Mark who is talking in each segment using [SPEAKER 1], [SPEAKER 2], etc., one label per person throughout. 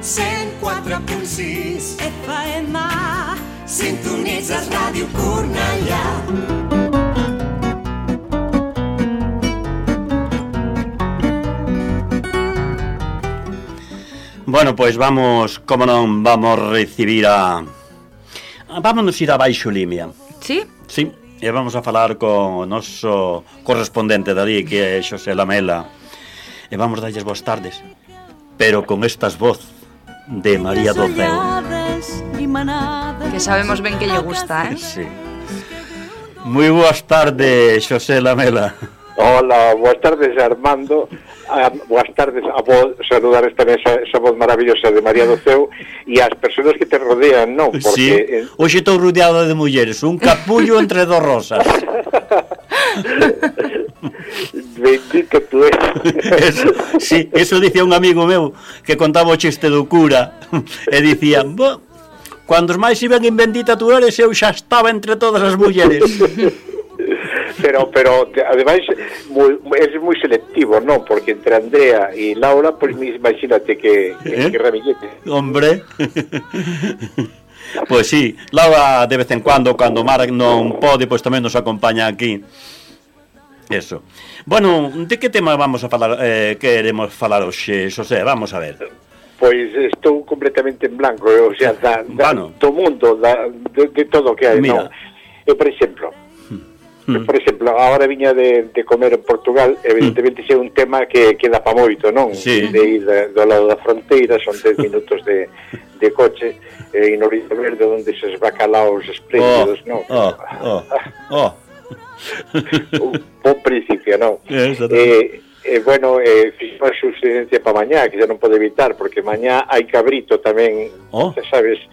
[SPEAKER 1] 104.6 FM, sintonitzes Ràdio Cornellà.
[SPEAKER 2] Bueno, pois vamos, como non, vamos recibir a... Vámonos ir a Baixo Limia.
[SPEAKER 3] Sí?
[SPEAKER 2] Sí, e vamos a falar con o noso correspondente dali, que é Xosé Lamela. E vamos darlles boas tardes, pero con estas voz de María do Ceo.
[SPEAKER 3] Que sabemos ben que lle gusta, eh?
[SPEAKER 2] Sí. Moi boas tardes, Xosé Lamela.
[SPEAKER 4] Hola, boas tardes, Armando. Boas tardes, a vos saludar esta voz maravillosa de María do Ceo e as persoas que te rodean, non?
[SPEAKER 2] Porque... Sí, hoxe estou rodeado de mulleres, un capullo entre dos rosas.
[SPEAKER 4] Bendito tú eres.
[SPEAKER 2] Sí, eso dicía un amigo meu que contaba o chiste do cura e dicía, cando os máis iban en bendita tú eres, eu xa estaba entre todas as mulleres.
[SPEAKER 4] Pero ademais é moi selectivo, non? Porque entre Andrea e Laura, pois imagínate que ramillete.
[SPEAKER 2] Hombre. Pois sí, Laura de vez en cando Marc non pode, pois tamén nos acompaña aquí. Eso. Bueno, de que tema vamos a falar, queremos falar hoxe, Xosé? Vamos a ver.
[SPEAKER 4] Pois estou completamente en blanco, o sea, do mundo, de todo o que hai, non? Eu, por exemplo, agora viña de comer en Portugal, evidentemente é un tema que dá pa moito, non?
[SPEAKER 2] Sí.
[SPEAKER 4] De ir do lado da fronteira, son 10 minutos de coche, e no Río Verde, onde eses bacalaos espléndidos, non? Un principio, non? Bueno, fixe unha subsidencia para mañá, que xa non pode evitar, porque mañá hai cabrito tamén, xa sabes.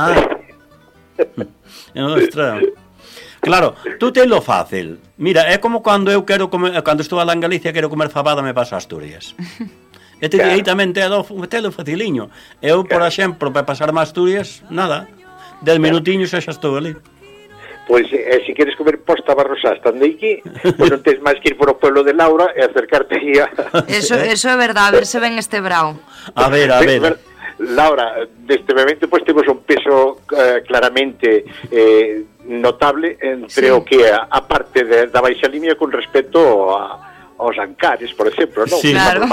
[SPEAKER 2] Ostras. Claro, tú tenlo fácil. Mira, é como cando eu quero comer, cando estou alá en Galicia quero comer fabada, me paso a Asturias. E aí tamén telo faciliño. Eu, por exemplo, para pasar a Asturias, nada, 10 minutiños e xa estou ali.
[SPEAKER 4] Pois, se queres comer posta barrosa estando aquí, pois non tens máis que ir por o pueblo de Laura e acercarte aí a...
[SPEAKER 3] Eso é verdade, a ver se ven este brao.
[SPEAKER 2] A ver.
[SPEAKER 4] Laura, deste momento pois temos un peso claramente notable entre o que é a parte da Baixa Limia con respecto aos Ancares, por exemplo, non?
[SPEAKER 3] Sí, claro.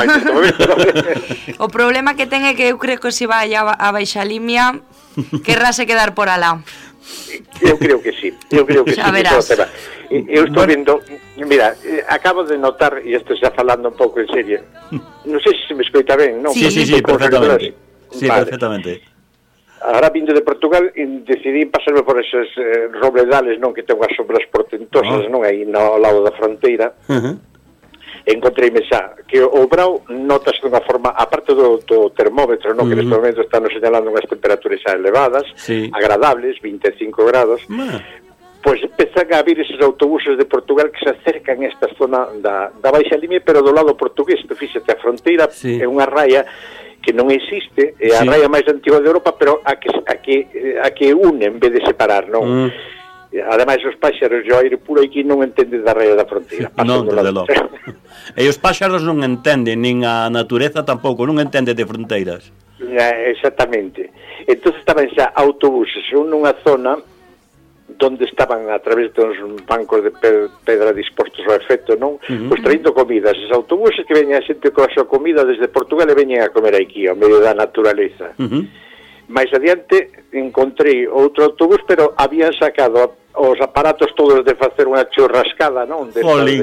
[SPEAKER 3] O problema que ten é que eu creo que se vai a Baixa Limia querrase quedar por alá.
[SPEAKER 4] Eu creo que sí.
[SPEAKER 3] Xa verás.
[SPEAKER 4] Eu estou vendo, mira, acabo de notar, e isto xa falando un pouco en serio, non sei se me escoita ben, non?
[SPEAKER 2] Sí, perfectamente. Sí, vale. Perfectamente.
[SPEAKER 4] Ahora vindo de Portugal decidí pasarme por esos robledales, non, que ten as sombras portentosas, non, aí no lado da fronteira. Encontreime xa que o brao notas dunha forma, aparte do termómetro, non, que neste momento están señalando unhas temperaturas xa elevadas, agradables, 25 grados, pois empezan a vir esos autobuses de Portugal que se acercan a esta zona da Baixa Limia, pero do lado portugués. Fíxate, a fronteira é unha raya que non existe, é a raya máis antiga de Europa, pero a que une en vez de separar, non? Ademais, os páxaros e o aire puro aquí non entenden da raya da fronteira.
[SPEAKER 2] Non, desde logo. E os páxaros non entenden, nin a natureza tampouco, non entende de fronteiras.
[SPEAKER 4] Exactamente. Entón estaban xa autobuses nunha zona donde estaban a través de uns bancos de pedra dispostos ao efecto, non? Pois traindo comidas, esos autobuses que veña a xente coa súa comida desde Portugal e veñen a comer aquí, ao medio da naturaleza. Mais adiante encontrei outro autobús, pero habían sacado os aparatos todos de facer unha churrascada, non?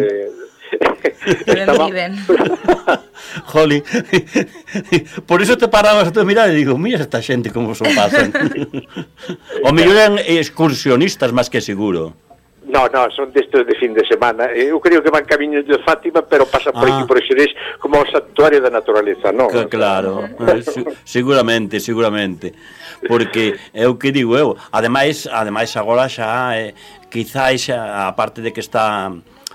[SPEAKER 3] Estaba...
[SPEAKER 2] Jolín. Por eso te parabas a mirar e digo, mira esta xente como son pasan. O mellor eran excursionistas máis que seguro.
[SPEAKER 4] No, son destes de fin de semana. Eu creo que van camiños de Fátima, pero pasan por aquí, por Xerés, como o santuario da naturaleza, non?
[SPEAKER 2] Claro, seguramente. Porque é o que digo eu. Ademais agora xa, quizáis, a parte de que está...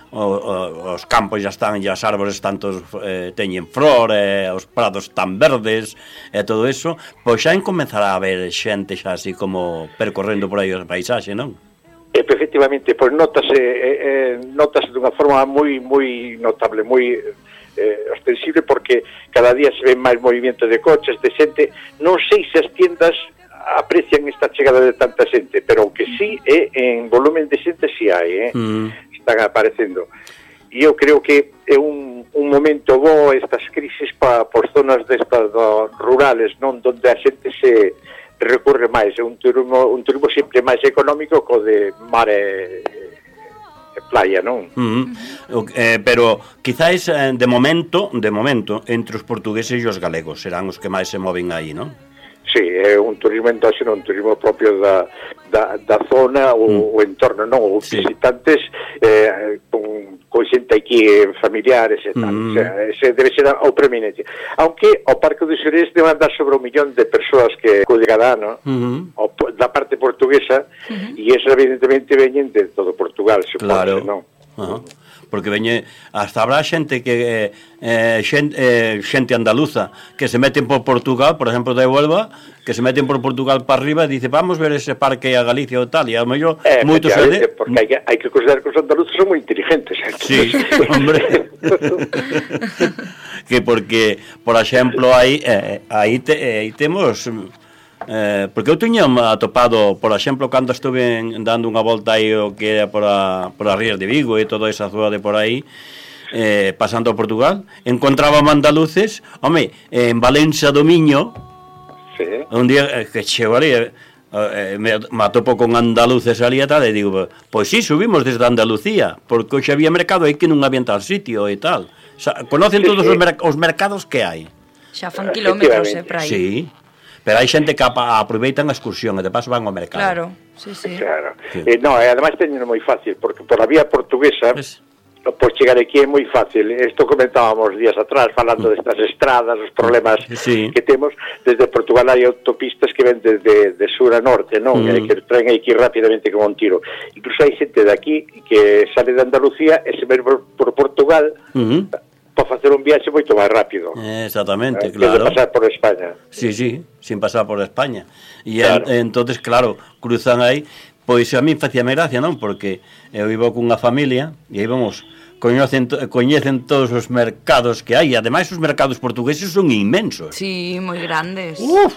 [SPEAKER 2] os campos já están, e as árbores tantos teñen flor, os prados tan verdes e todo eso, pois xa comenzará a haber xente xa así como percorrendo por aí o paisaxe, non?
[SPEAKER 4] Efectivamente, pois notase dunha forma moi notable, moi ostensible, porque cada día se ve máis movimento de coches, de xente. Non sei se as tiendas aprecian esta chegada de tanta xente, pero o que sí en volumen de xente sí hai, están aparecendo. E eu creo que é un momento bo estas crisis por zonas destas rurales, non, donde a xente se recurre máis, é un turismo sempre máis económico co de mar e playa, non?
[SPEAKER 2] Pero quizáis de momento, entre os portugueses e os galegos serán os que máis se moven aí, non?
[SPEAKER 4] Sí, é un turismo endóxeno, un turismo propio da zona ou entorno, non? Os visitantes con xente aquí, familiares e tal. O sea, ese debe ser o preeminente. Aunque o Parque do Xerés debe andar sobre 1 millón de persoas que acude cada ano da parte portuguesa, e eso evidentemente veñen de todo Portugal, supone, non?
[SPEAKER 2] Porque veñe, hasta habrá xente que xente andaluza que se meten por Portugal, por exemplo de Huelva, que se meten por Portugal para arriba e dice, vamos ver ese parque a Galicia ou tal, e a mellor moito xente,
[SPEAKER 4] porque hai que considerar que os andaluzos son moi inteligentes,
[SPEAKER 2] sí, hombre. Que porque, por exemplo, aí temos porque eu tiña atopado, por exemplo, cando estuve dando unha volta aí o que era por as rías de Vigo e toda esa zona de por aí, pasando a Portugal, encontraba andaluces, home, en Valencia do Miño, un día que chego ali, me atopo con andaluces ali e tal, e digo, pois sí, subimos desde Andalucía, porque hoxe había mercado aí que non había tal sitio e tal. O sea, conocen todos os mercados que hai.
[SPEAKER 3] Xa fan kilómetros, para aí.
[SPEAKER 2] Sí. Pero hai xente que aproveitan a excursión e de paso van ao mercado.
[SPEAKER 3] Claro, sí.
[SPEAKER 4] Claro. No, además teñen moi fácil, porque por a vía portuguesa, por chegar aquí é moi fácil. Isto comentábamos días atrás, falando destas estradas, os problemas que temos. Desde Portugal hai autopistas que ven de sur a norte, non? Que traen aquí rapidamente como un tiro. Incluso hai xente de aquí que sale de Andalucía e se ven por Portugal, para facer un viaxe moito máis rápido.
[SPEAKER 2] Exactamente, claro.
[SPEAKER 4] Que de pasar por España.
[SPEAKER 2] Sí, sin pasar por España. E entonces, claro, cruzan aí. Pois a mí facíame gracia, non? Porque eu vivo cunha familia e aí vamos, coñecen todos os mercados que hai. Ademais, os mercados portugueses son inmensos.
[SPEAKER 3] Sí, moi grandes.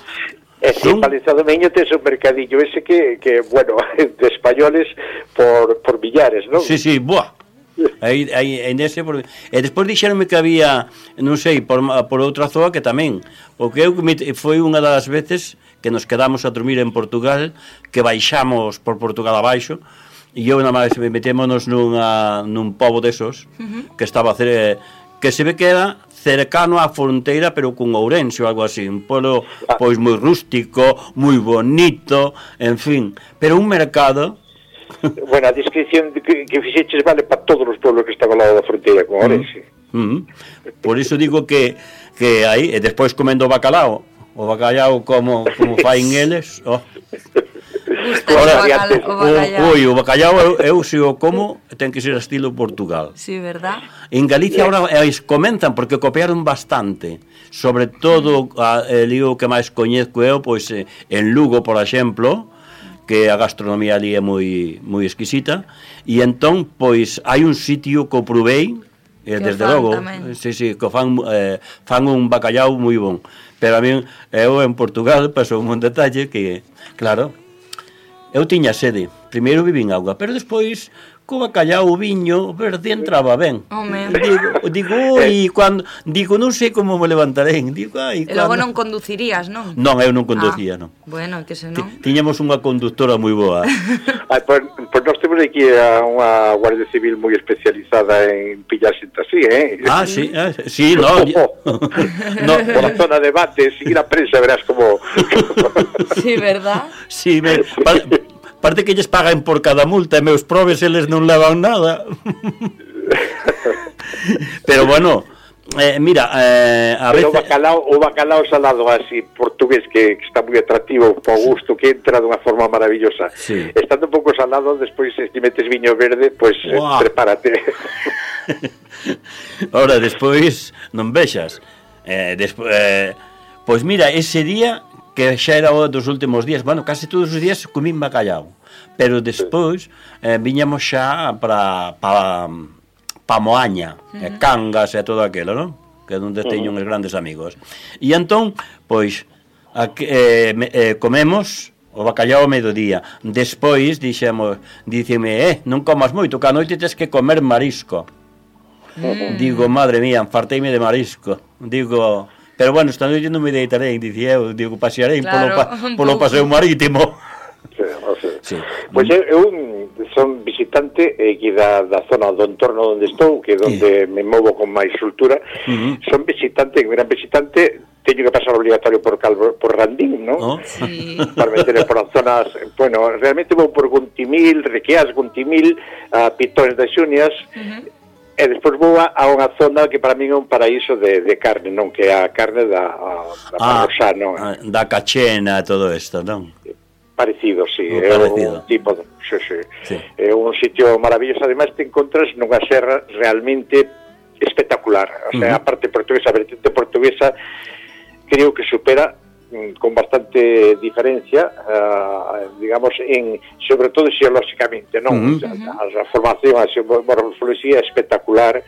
[SPEAKER 4] E si Palizado Miño tes un mercadillo ese que bueno, de españoles por millares, non?
[SPEAKER 2] Sí, buah. Aí nese e despois dixeronme que había, non sei, por outra zoa que tamén, porque eu foi unha das veces que nos quedamos a dormir en Portugal, que baixamos por Portugal abaixo, e eu nada máis metémonos nun pobo desos que estaba que se ve que era cercano á fronteira, pero con Ourense ou algo así, un pueblo pois moi rústico, moi bonito, en fin, pero un mercado.
[SPEAKER 4] Bueno, a descripción que fixeches vale para todos os pueblos que están ao lado da fronteira con Ourense.
[SPEAKER 2] Por iso digo que aí, e despois comendo o bacalao como fain eles, o bacalao eu se o como ten que ser estilo Portugal.
[SPEAKER 3] Sí, verdad?
[SPEAKER 2] En Galicia ahora comenzan porque copiaron bastante, sobre todo el que máis coñezco eu, pois en Lugo, por exemplo, que a gastronomía ali é moi exquisita, e entón, pois, hai un sitio que o provei, desde logo, que fan un bacallau moi bon, pero a mí, eu en Portugal pasou un detalle que, claro, eu tiña sede, primeiro vivín auga, pero despois, co bacallau, o viño verde entraba ben. Digo, non sei como me levantarei. E
[SPEAKER 3] logo non conducirías, non?
[SPEAKER 2] Non, eu non conducía, non.
[SPEAKER 3] Bueno, que se non.
[SPEAKER 2] Tiñamos unha conductora moi boa.
[SPEAKER 4] Pois nós temos aquí unha Guardia Civil moi especializada en pillar xente así,
[SPEAKER 2] sí, non.
[SPEAKER 4] Por a zona de debate, seguir a prensa, verás como...
[SPEAKER 3] Sí, verdad?
[SPEAKER 2] Sí, parte que lles pagan por cada multa e meus probes eles non levan nada. Pero bueno, mira, a veces...
[SPEAKER 4] O bacalao salado así portugués que está moi atractivo, po gusto, que entra dunha forma maravillosa. Estando un pouco salado, despois se metes viño verde, pois prepárate.
[SPEAKER 2] Ora, despois non vexas. Pois mira, ese día que xa era o dos últimos días, bueno, case todos os días comín bacallau, pero despois viñamos xa para pa Moaña, e Cangas e todo aquilo, non? Que é onde teño uns grandes amigos. E entón, pois, comemos o bacallau ao mediodía. Despois, diceme, non comas moito, que a noite tes que comer marisco. Digo, madre mía, farteime de marisco. Digo, pero bueno, esta noite non me deitarei, dicía eu, digo, pasearei polo paseo marítimo.
[SPEAKER 4] Sí. Pois eu son visitante aquí da zona do entorno onde estou, que é onde me movo con máis soltura. Son visitante, gran visitante. Teño que pasar obligatorio por Randín, ¿no? Sí. Para meter por as zonas, bueno, realmente vou por Guntimil, Requias, Guntimil, a Pitones das Xunias, e despois vou a unha zona que para mí é un paraíso de carne, non? Que é a carne da Parrosá, non?
[SPEAKER 2] Da Cachena e todo isto, non?
[SPEAKER 4] Parecido, sí. É un tipo de... Sí. É un sitio maravilloso, ademais te encontras nunha serra realmente espectacular. O sea, a parte portuguesa, a vertente portuguesa, creo que supera con bastante diferencia, digamos, sobre todo xeolóxicamente, non? A formación, a morfología espectacular.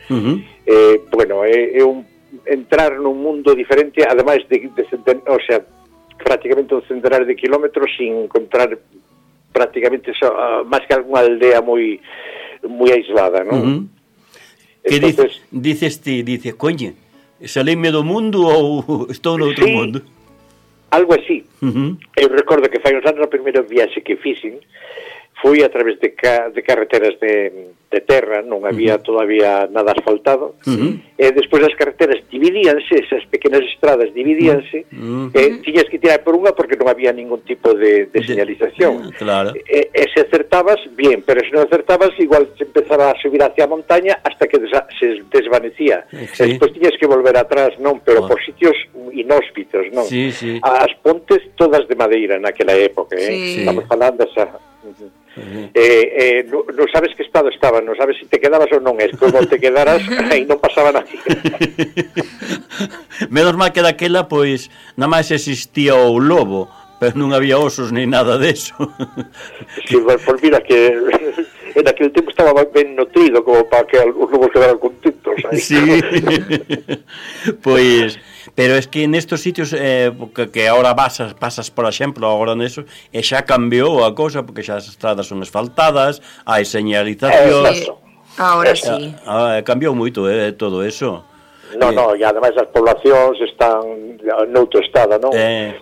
[SPEAKER 4] Bueno, é entrar nun mundo diferente, ademais o sea, prácticamente un centenar de kilómetros sin encontrar prácticamente máis que algunha aldea moi aislada, non?
[SPEAKER 2] Que dices ti, coñe, salíme do mundo ou estou no outro mundo?
[SPEAKER 4] Algo así. Eu recordo que fai uns anos a primeira viaxe que fixen fui a través de carreteras de terra, non había todavía nada asfaltado, e despois as carreteras dividíanse, esas pequenas estradas dividíanse, e tiñas que tirar por unha porque non había ningún tipo de señalización.
[SPEAKER 2] Claro.
[SPEAKER 4] E se acertabas, bien, pero se non acertabas, igual se empezaba a subir hacia a montaña hasta que se desvanecía. E despois tiñas que volver atrás, non, pero por sitios inhóspitos, non? As pontes todas de madeira naquela época, estamos falando esa... non sabes que estado estaba, non sabes se te quedabas ou non, es como te quedaras e non pasaba nada.
[SPEAKER 2] Menos mal que daquela, pois, nada máis existía o lobo, pero non había osos ni nada deso.
[SPEAKER 4] Sí, pues mira que en aquel tempo estaba ben nutrido como para que os lobos quedaran contentos aí.
[SPEAKER 2] Sí. Pois, pero es que nestos sitios que ahora pasas, por exemplo, agora neso, e xa cambiou a cousa porque xa as estradas son asfaltadas, hai señalización.
[SPEAKER 3] Ahora sí.
[SPEAKER 2] Cambiou moito todo eso.
[SPEAKER 4] No, e ademais as poblacións están noutro estado, non?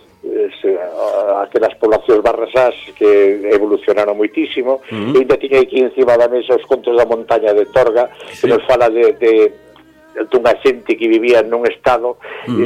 [SPEAKER 4] Aquelas poblacións barrasás que evolucionaron moitísimo, e ainda tiña aquí encima da mesa os contos da montaña de Torga, que nos fala dunha xente que vivía nun estado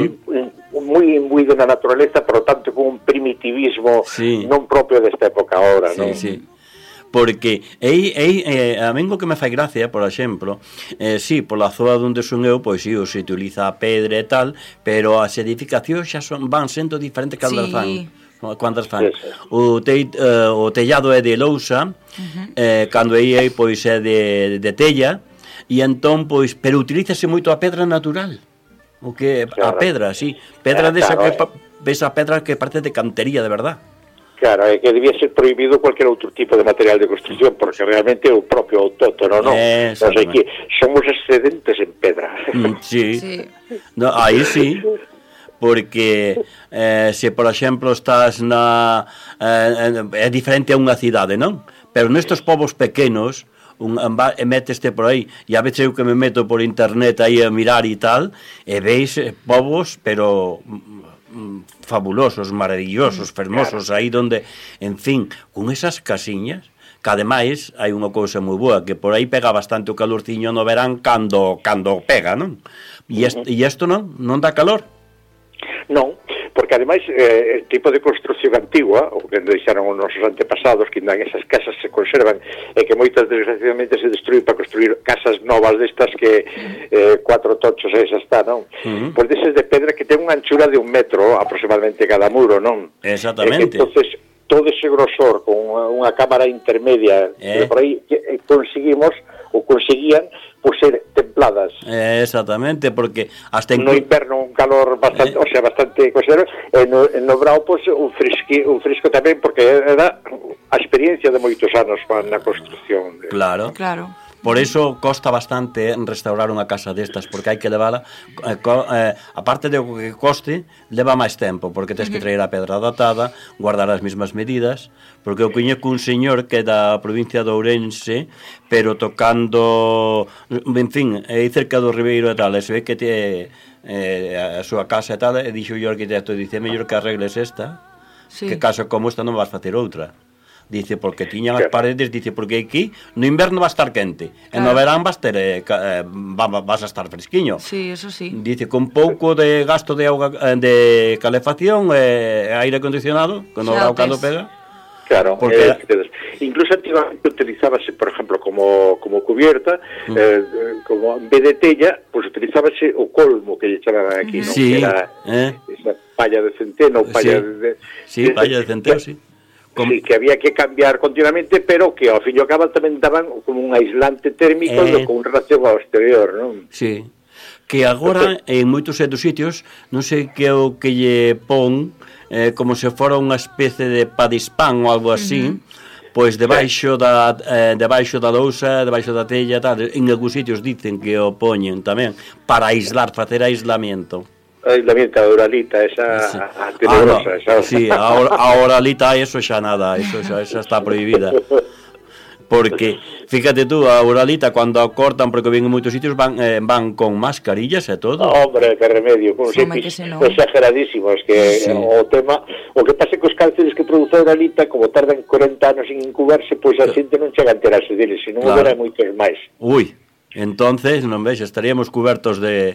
[SPEAKER 4] moi da naturaleza, por tanto con un primitivismo non propio desta época ahora, non?
[SPEAKER 2] Porque a min o que me fai gracia, por exemplo, pola zona onde son eu, pois se utiliza a pedra e tal, pero as edificacións xa van sendo diferentes cantas fan. O tellado é de lousa, cando aí pois é de tella, e entón, pois, pero utilízase moito a pedra natural, o que a pedra, pedra desa que ves a pedra que parte de cantería de verdad.
[SPEAKER 4] Claro, é que debía ser prohibido cualquier outro tipo de material de construcción, porque realmente é o propio autóctono, non? Non sei que somos excedentes en pedra.
[SPEAKER 2] No, aí sí, porque se, por exemplo, estás é diferente a unha cidade, non? Pero nestes povos pequenos, meteste por aí, e a veces eu que me meto por internet aí a mirar e tal, e veis povos, pero fabulosos, maravillosos, fermosos, aí donde, en fin, con esas casiñas, que ademais hai unha cousa moi boa, que por aí pega bastante o calorciño no verán cando pega, non? E isto non dá calor?
[SPEAKER 4] Non, porque ademais el tipo de construcción antigua, o que deixaron os nosos antepasados, que ainda esas casas se conservan, e que moitas desgraciadamente se destruyen para construir casas novas destas que 4 tochos e xa está, non? Pois deses de pedra que ten unha anchura de 1 metro aproximadamente cada muro, non?
[SPEAKER 2] Exactamente.
[SPEAKER 4] Entonces todo ese grosor con unha cámara intermedia por aí conseguían por ser templadas.
[SPEAKER 2] Exactamente, porque hasta
[SPEAKER 4] no inverno un calor bastante, o sea, bastante considerable, no brao pues un fresco tamén, porque era a experiencia de moitos anos na construcción.
[SPEAKER 2] Claro. Por eso costa bastante restaurar unha casa destas, porque hai que levala, aparte de que coste, leva máis tempo, porque tens que traer a pedra datada, guardar as mesmas medidas, porque eu coñeco un señor que é da provincia de Ourense, pero tocando, en fin, é cerca do Ribeiro e tal, e se ve que a súa casa e tal, e dixo o arquitecto, dice, mellor que arregles esta, que caso como esta non vas facer outra. Dice, porque tiñan as paredes, dice, porque aquí no inverno va a estar quente, e no verán vas a estar fresquiño.
[SPEAKER 3] Sí, eso sí.
[SPEAKER 2] Dice, con pouco de gasto de auga, de calefacción e aire acondicionado, cando pega.
[SPEAKER 4] Claro, incluso antiguamente utilizábase, por ejemplo, como cubierta, como en vez de tella, pues utilizábase o colmo que lle chamaban aquí, ¿no?
[SPEAKER 2] Sí,
[SPEAKER 4] que era esa palla de centeno, palla
[SPEAKER 2] palla de centeno, sí.
[SPEAKER 4] Sí, que había que cambiar continuamente, pero que ao fin e ao cabo tamén daban como un aislante térmico con relación ao exterior, non?
[SPEAKER 2] Sí, que agora en moitos sitios, non sei que o que lle pon, como se fora unha especie de padispán ou algo así, pois debaixo da lousa, debaixo da tella, tal, en algúns sitios dicen que o poñen tamén para aislar, facer aislamiento.
[SPEAKER 4] Aislamiento, a oralita, esa tenebrosa.
[SPEAKER 2] No, sí, a oralita, eso xa nada, eso xa está prohibida. Porque, fíjate tú, a oralita, cando a cortan, porque ven en moitos sitios, van con mascarillas e todo.
[SPEAKER 4] Hombre, que remedio, como exageradísimos, que o tema, o que pase cos cánceres que produce a oralita, como tardan 40 anos en incubarse, pois a xente non chega a enterarse deles, senón houbera moitos máis.
[SPEAKER 2] Ui, entonces, non veis, estaríamos cubertos de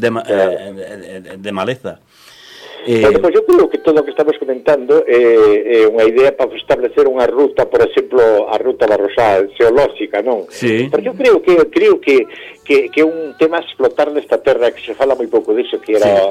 [SPEAKER 2] maleza.
[SPEAKER 4] Bueno, pues eu creo que todo o que estamos comentando é unha idea para establecer unha ruta, por exemplo, a ruta barrosal xeolóxica, non?
[SPEAKER 2] Sí.
[SPEAKER 4] Porque eu creo que é un tema a explotar nesta terra, que se fala moi pouco disso, que era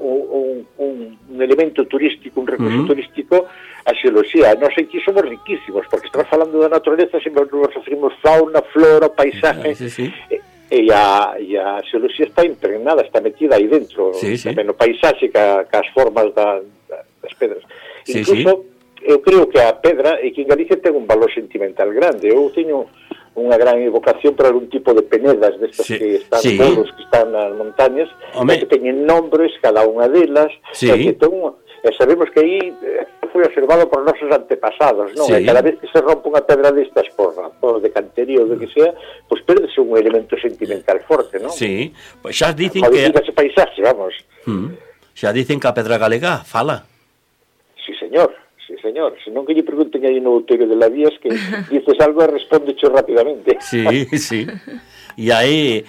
[SPEAKER 4] un elemento turístico, un recurso turístico, a xeoloxía. Nós aquí somos riquísimos, porque estamos falando da naturaleza, sempre nos referimos fauna, flora, paisaje, e a xeoloxía está impregnada, está metida aí dentro, tamén no paisaxe, cas formas das pedras. Incluso, eu creo que a pedra, e que en Galicia ten un valor sentimental grande. Eu teño unha gran evocación para algún tipo de penedas destas que están morros, que están nas montañas, que teñen nombres, cada unha delas, e sabemos que aí foi observado por nosos antepasados, non? E cada vez que se rompe unha pedra destas por razón de cantería ou do que sea, pois perdese un elemento sentimental forte, non?
[SPEAKER 2] Sí, pois xa dicen que...
[SPEAKER 4] Ese paisaxe, vamos.
[SPEAKER 2] Xa dicen que a pedra galega fala.
[SPEAKER 4] Sí, señor. Se non que lle pregunten aí no outeiro de la Vías, que dices algo e respondecho rapidamente.
[SPEAKER 2] Sí. E aí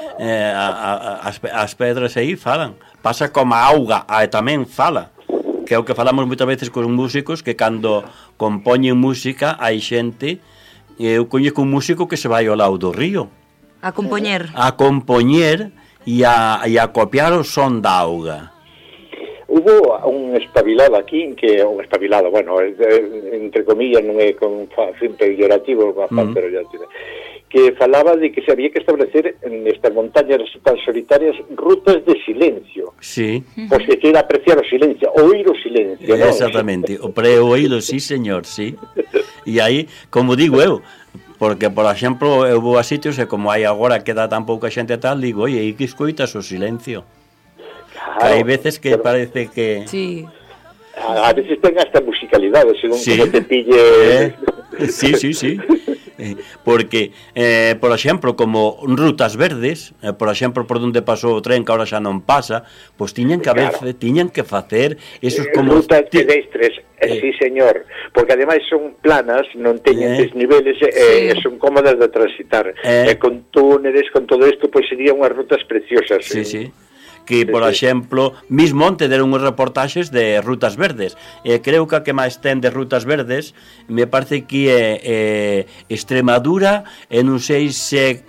[SPEAKER 2] as pedras aí falan. Pasa como a auga, tamén fala. Que é o que falamos moitas veces con músicos, que cando compoñen música hai xente, eu coñeco un músico que se vai ao lado do río
[SPEAKER 3] a compoñer
[SPEAKER 2] e a copiar o son da auga.
[SPEAKER 4] Hubo un espabilado aquí, bueno, entre comillas, non é con fin peyorativo, que falaba de que se había que establecer en estas montañas tan solitarias rutas de silencio.
[SPEAKER 2] Sí.
[SPEAKER 4] Pois que queira apreciar o silencio, oír o silencio, non?
[SPEAKER 2] Exactamente, o pre-oído, sí, señor, sí. E aí, como digo eu, porque, por exemplo, eu vou a sitios e como hai agora que dá tan pouca xente tal, digo, oye, e que escoitas o silencio? Claro, hai veces que parece que...
[SPEAKER 3] Sí.
[SPEAKER 4] A veces ten hasta musicalidade, según como te pille...
[SPEAKER 2] Sí. Porque, por exemplo, como rutas verdes, por exemplo, por onde pasou o tren, que ahora xa non pasa, pois tiñan que facer esos como...
[SPEAKER 4] Rutas pedestres, sí, señor, porque ademais son planas, non teñen desniveles, son cómodas de transitar, con túneles, con todo isto, pois serían unhas rutas preciosas.
[SPEAKER 2] Sí. Que, por exemplo, mismo onte deron uns reportaxes de rutas verdes. Creo que a que máis ten de rutas verdes me parece que é Extremadura e non sei se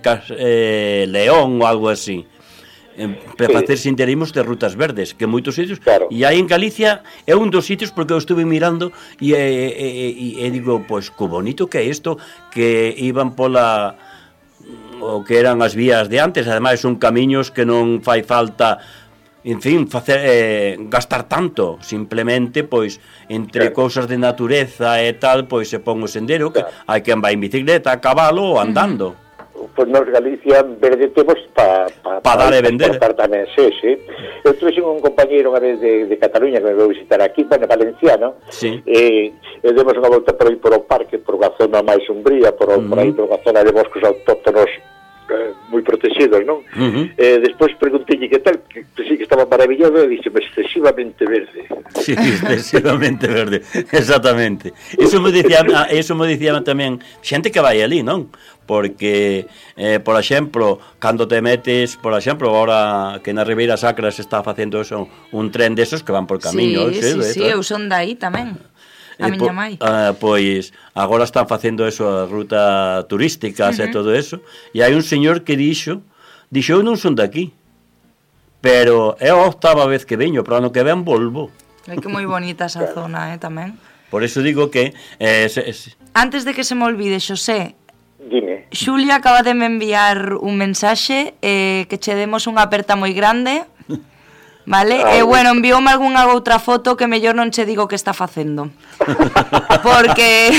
[SPEAKER 2] León ou algo así. Para facer sinterismos de rutas verdes, que moitos sitios, e aí en Galicia é un dos sitios porque eu estuve mirando e digo, pois, que bonito que é isto, que iban pola... o que eran as vías de antes, ademais son camiños que non fai falta, en fin, gastar tanto, simplemente, pois, entre cousas de natureza e tal, pois se pon o sendero, que hai quen vai en bicicleta, a cabalo ou andando.
[SPEAKER 4] pois nos Galicia verde temos para
[SPEAKER 2] dar e vender
[SPEAKER 4] tamén, sí. Eu trouxe un compañeiro unha vez de Cataluña que me veu visitar aquí, bueno, valenciano, e demos unha volta por aí por o parque, por unha zona máis umbría, por aí por unha zona de bosques autóctonos moi protegidos, non? Despois pregunteille que tal, que sí que estaba maravillado e dixe, excesivamente verde.
[SPEAKER 2] Sí, excesivamente verde, exactamente. Eso me dicía tamén xente que vai ali, non? Porque, por exemplo, cando te metes, por exemplo, agora que na Ribeira Sacra se está facendo eso, un tren desos que van por camiños.
[SPEAKER 3] Sí, eu son dai tamén. A miña mai.
[SPEAKER 2] Pois agora están facendo eso, a ruta turísticas e todo eso, e hai un señor que dixo, eu non son daqui, pero é a 8ª vez que veño, pero ano que ven volvo.
[SPEAKER 3] É que moi bonita esa zona, tamén.
[SPEAKER 2] Por eso digo que...
[SPEAKER 3] Antes de que se me olvide, Xosé,
[SPEAKER 4] dime.
[SPEAKER 3] Xulia acaba de me enviar un mensaxe que che demos unha aperta moi grande, vale? E bueno, envioume algunha outra foto que mellor non che digo que está facendo. Porque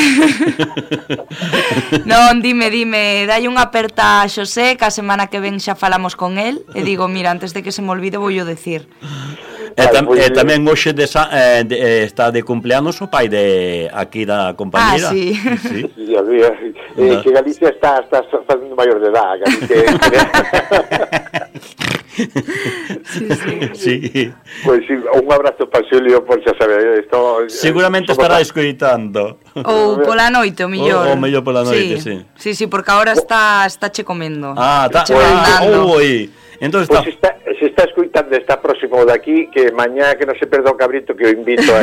[SPEAKER 3] non, dime, dai unha aperta a Xosé, que a semana que ven xa falamos con el, e digo, mira, antes de que se me olvide voullo decir.
[SPEAKER 2] Tamén hoxe está de cumpleanos o pai de aquí da compañera.
[SPEAKER 3] Sí.
[SPEAKER 4] Que Galicia está facendo maior de edad, Galicia.
[SPEAKER 2] Sí.
[SPEAKER 4] Pois un abrazo para Xulio, por xa sabe,
[SPEAKER 2] seguramente estará escoitando.
[SPEAKER 3] Ou pola noite, o mellor.
[SPEAKER 2] O mellor pola noite, sí.
[SPEAKER 3] Sí, porque agora está che comendo.
[SPEAKER 2] Está. Entonces
[SPEAKER 4] se está escoitando, está próximo de aquí, que mañá que non se perda o cabrito que o invito a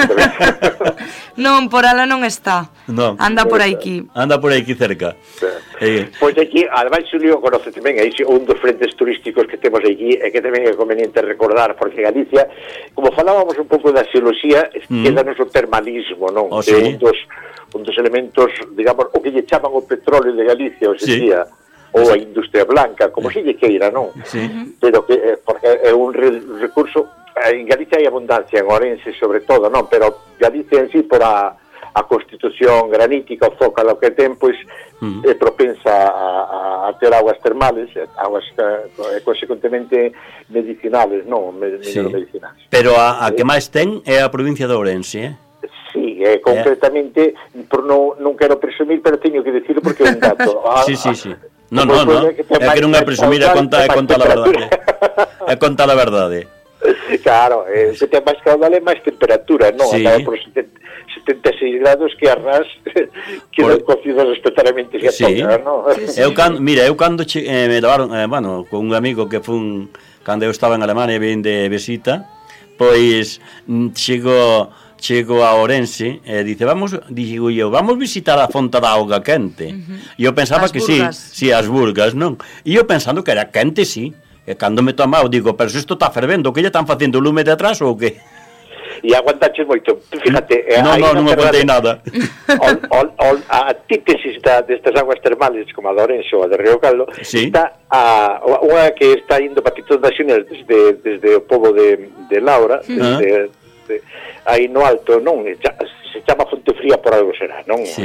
[SPEAKER 3] non, por ala non está.
[SPEAKER 2] No.
[SPEAKER 3] Anda por aquí.
[SPEAKER 2] Anda por aquí cerca.
[SPEAKER 4] Pois aquí, ademais, Xulio, conoce tamén aí un dos frentes turísticos que temos aquí, e que tamén é conveniente recordar, porque Galicia, como falábamos un pouco da xeoloxía, quédanos o termalismo, non?
[SPEAKER 2] Sí.
[SPEAKER 4] Un dos elementos, digamos, o que lle chaman o petróleo de Galicia hoxe día, ou a industria blanca, como se lle queira, non?
[SPEAKER 2] Sí.
[SPEAKER 4] Pero que porque é un recurso, en Galicia hai abundancia, en Orense sobre todo, non? Pero Galicia en sí, por a constitución granítica, o zócalo que ten, pois é propensa a ter aguas termales, aguas consecuentemente medicinales, non? Medicinales.
[SPEAKER 2] Pero a que máis ten é a provincia de Ourense,
[SPEAKER 4] Sí, concretamente, por non quero presumir, pero teño que decirlo porque é un dato.
[SPEAKER 2] Sí. No. É que non é presumir, é contar a verdade. É contar a verdade.
[SPEAKER 4] Claro, se ten máis caudal é máis temperatura, non?
[SPEAKER 2] Sí.
[SPEAKER 4] Acaba por 76 grados que arras que non cocidos respetariamente que toca, non?
[SPEAKER 2] Eu cando me levaron, con un amigo que fun cando eu estaba en Alemania e vin de visita, pois chego a Ourense e dice, vamos visitar a fonte da auga quente. E eu pensaba que sí, as Burgas, non? E eu pensando que era quente, sí. E cando me tomaba, digo, pero se isto está fervendo, que lle están facendo lume de atrás ou que?
[SPEAKER 4] E aguantaches moito. Fíjate,
[SPEAKER 2] non aguantei nada.
[SPEAKER 4] A antítesis destas aguas termales, como a de Ourense ou a de Río Caldo, está unha que está indo para Pitos das Xunias desde o pobo de Laura, aí no alto, non? Se chama Fonte Fría por algo será, non?
[SPEAKER 2] Sí.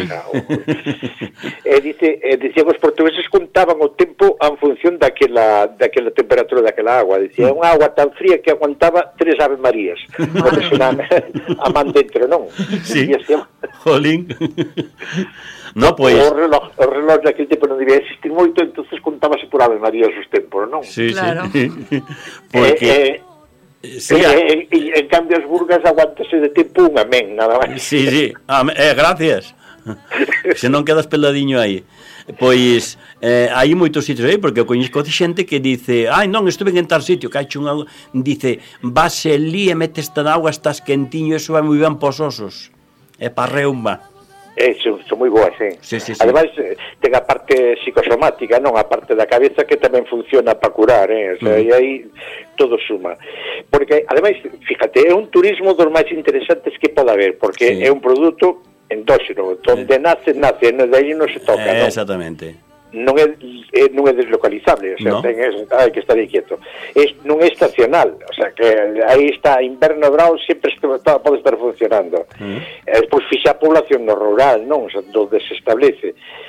[SPEAKER 4] Dicían os portugueses contaban o tempo en función daquela temperatura daquela agua. Dicía, unha agua tan fría que aguantaba 3 Ave Marías. A man dentro, non?
[SPEAKER 2] Sí. Jolín. No, pois...
[SPEAKER 4] O reloj daquele tempo non debía existir moito, entonces contábase por Ave Marías os tempos, non?
[SPEAKER 2] Sí,
[SPEAKER 3] claro.
[SPEAKER 2] Porque...
[SPEAKER 4] en cambio as Burgas aguántase de tempo un amén, nada máis.
[SPEAKER 2] Sí, gracias. Se non quedas peladiño aí. Pois hai moitos sitios aí, porque eu coñezco xente que dice, non, estuve en tal sitio, que hai unha... Dice, vas ali e metes tan agua, estás quentiño, eso vai moi ben pos osos. É pa reuma.
[SPEAKER 4] Son moi boas,
[SPEAKER 2] sí.
[SPEAKER 4] Ademais, ten a parte psicosomática, non? A parte da cabeza que tamén funciona para curar, O sea, e aí todo suma. Porque, ademais, fíjate, é un turismo dos máis interesantes que pode haber, porque é un produto endóxeno, donde nace, de aí non se toca, non?
[SPEAKER 2] Exactamente.
[SPEAKER 4] Non é deslocalizable, o sea, hai que estar inquieto. Non é estacional, o sea, que aí está inverno e verão, sempre pode estar funcionando. Despois fixa a población no rural, non? O sea, donde se establece.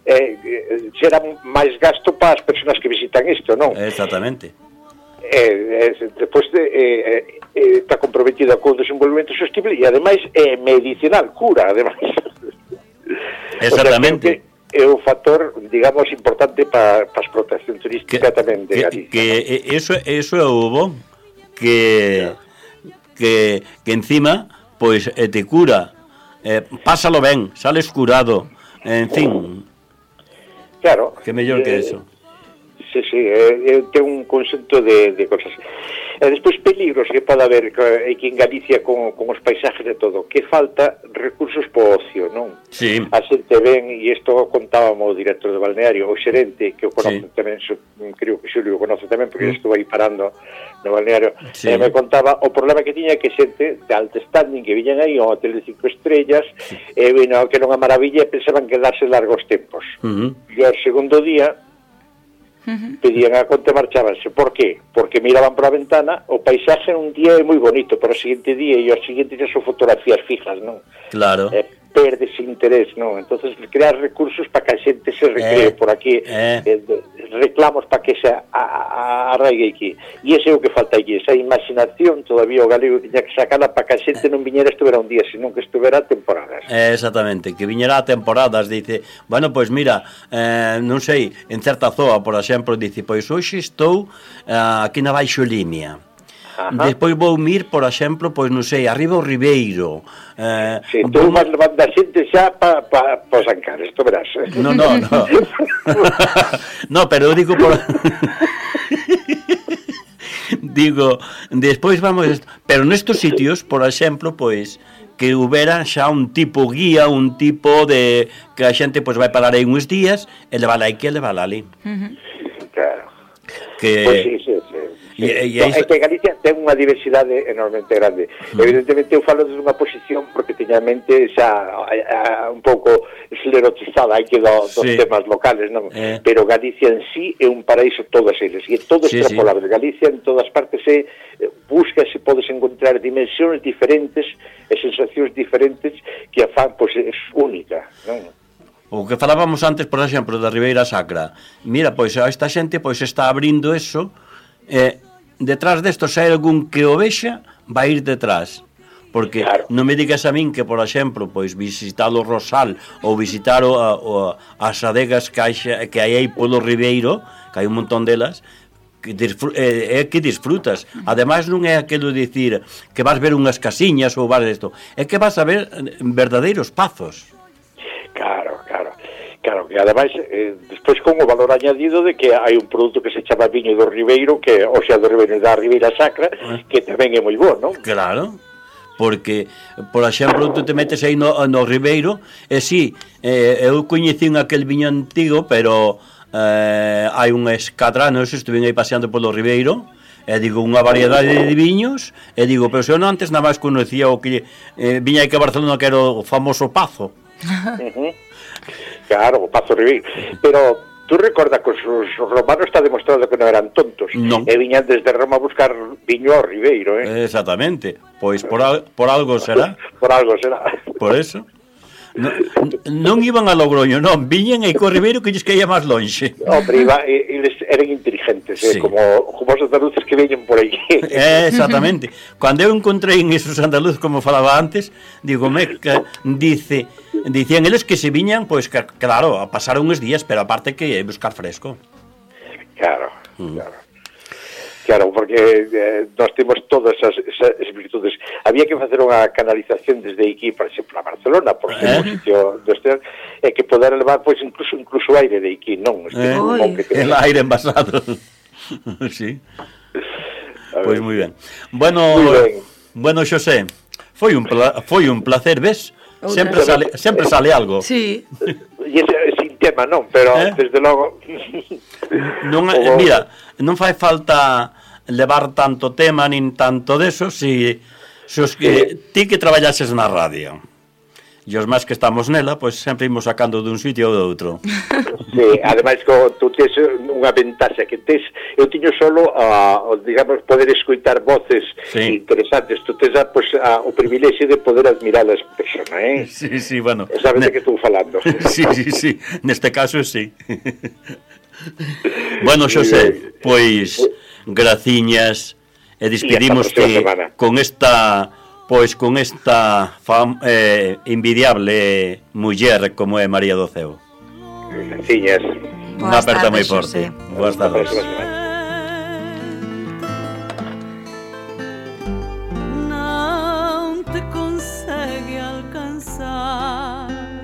[SPEAKER 4] será máis gasto para as persoas que visitan isto, non?
[SPEAKER 2] Exactamente.
[SPEAKER 4] Despois está comprometida co desenvolvemento sostible e ademais é medicinal, cura ademais.
[SPEAKER 2] Exactamente.
[SPEAKER 4] O sea, é un factor, digamos, importante para a explotación turística tamén de Galicia.
[SPEAKER 2] Que eso é o bo que encima pois te cura, pásalo ben, sales curado, en fin.
[SPEAKER 4] Claro.
[SPEAKER 2] Que mellor que eso.
[SPEAKER 4] Sí, ten un conxunto de cosas. Despois peligros que pode haber aquí en Galicia con os paisajes e todo, que falta recursos para o ocio, non?
[SPEAKER 2] Sí.
[SPEAKER 4] A xente ven, e isto contábamos o director do balneario, o xerente, que o conoce tamén, creo que Xulio o conoce tamén, porque estuvo aí parando no balneario, me contaba o problema que tiña que xente de alto standing que viñan aí ao hotel de 5 estrellas, bueno, que era unha maravilla e pensaban quedarse largos tempos. E ao segundo día pedían a conta e marchábanse. Por qué? Porque miraban por a ventana, o paisaje un día é moi bonito, pero o seguinte día e o seguinte xa son fotografías fijas, non?
[SPEAKER 2] Claro.
[SPEAKER 4] Perdes interés, non? Entonces crear recursos para que a xente se recree por aquí, reclamos para que se arraigue aquí. E ese é o que falta aquí, esa imaginación todavía o galego tiña que sacala para que a xente non viñera estuvera un día, senón que estuvera temporadas.
[SPEAKER 2] Exactamente, que viñera a temporadas, dice, bueno, pois mira, non sei, en certa zoa, por exemplo, dice, pois hoxe estou aquí na Baixo Limia. Despois vou mir, por exemplo, pois non sei, arriba o Ribeiro.
[SPEAKER 4] Si, tú vas levando a xente xa para os Ancares, tú verás.
[SPEAKER 2] No. No, pero eu digo por... digo, despois vamos... Pero nestos sitios, por exemplo, pois, que houbera xa un tipo guía, un tipo de... que a xente pois vai parar aí uns días, e levala aí que levala ali.
[SPEAKER 4] Claro.
[SPEAKER 2] Que...
[SPEAKER 4] Pois sí. É que Galicia ten unha diversidade enormemente grande. Evidentemente eu falo desde unha posición porque teña a mente xa un pouco esclerotizada hai que dos temas locales, non? Pero Galicia en sí é un paraíso todas eles, e todo extrapolar de Galicia en todas partes busca se podes encontrar dimensións diferentes e sensacións diferentes que a fan, pois, é única, non?
[SPEAKER 2] O que falábamos antes, por exemplo, da Ribeira Sacra. Mira, pois, esta xente pois está abrindo eso, detrás desto, se hai algún que o vexa, vai ir detrás. Porque non me digas a min que, por exemplo, pois visitar o Rosal ou visitar as adegas que hai aí polo Ribeiro, que hai un montón delas, que disfrutas. Ademais non é aquilo de dicir que vas ver unhas casiñas ou vas isto, é que vas a ver verdadeiros pazos.
[SPEAKER 4] Claro, que ademais, despois con o valor añadido de que hai un produto que se chama viño do Ribeiro, que, o sea, do Ribeiro da Ribeira Sacra, que tamén é moi bo, non?
[SPEAKER 2] Claro, porque, por exemplo, tu te metes aí no Ribeiro, e si, eu coñecín aquel viño antigo, pero hai un escadrano, estuve aí paseando polo Ribeiro, e digo, unha variedade de viños, e digo, pero se eu non antes nada máis conocía o que viña aí que a Barcelona, que era o famoso Pazo.
[SPEAKER 4] Claro, o Pazo Ribeiro. Pero tú recordas que os romanos está demostrado que non eran tontos.
[SPEAKER 2] Non.
[SPEAKER 4] E viñan desde Roma a buscar viño ao Ribeiro,
[SPEAKER 2] Exactamente. Pois por algo será.
[SPEAKER 4] Por algo será.
[SPEAKER 2] Por eso. Non iban a Logroño, non, viñen aí co Ribeiro que lles caía máis lonxe.
[SPEAKER 4] Hombre, eles eran inteligentes, como os andaluces que veñen por aí.
[SPEAKER 2] Exactamente. Cando eu encontrei en esos andaluces, como falaba antes, digo, dicían eles que se viñan, pois, claro, a pasar uns días, pero aparte que buscar fresco.
[SPEAKER 4] Claro, porque nós temos todas esas virtudes. Había que facer unha canalización desde aquí, por exemplo, a Barcelona, por ser un sitio que poder levar, pois, incluso aire de aquí, non?
[SPEAKER 2] El aire envasado. Sí. Pois moi ben. Bueno, Xosé, foi un placer, ves? Sempre sale algo.
[SPEAKER 3] Sí.
[SPEAKER 4] E sin tema, non, pero desde logo
[SPEAKER 2] mira, non fai falta levar tanto tema nin tanto deso, si os que ti que traballases na radio E os máis que estamos nela, pois sempre imos sacando dun sitio ou do outro.
[SPEAKER 4] Sí, ademais, tú tes unha ventaxa que tes, eu tiño solo, digamos, poder escoitar voces interesantes, tú tes o privilexio de poder admirar as personas,
[SPEAKER 2] Sí, bueno.
[SPEAKER 4] Sabes de que estou falando.
[SPEAKER 2] Sí, neste caso sí. Bueno, Xosé, pois graciñas e despedimoste con esta envidiable muller como é María do Ceo.
[SPEAKER 4] Graciñas.
[SPEAKER 2] Unha aperta moi forte. Boas tardes.
[SPEAKER 1] Non te consegue alcanzar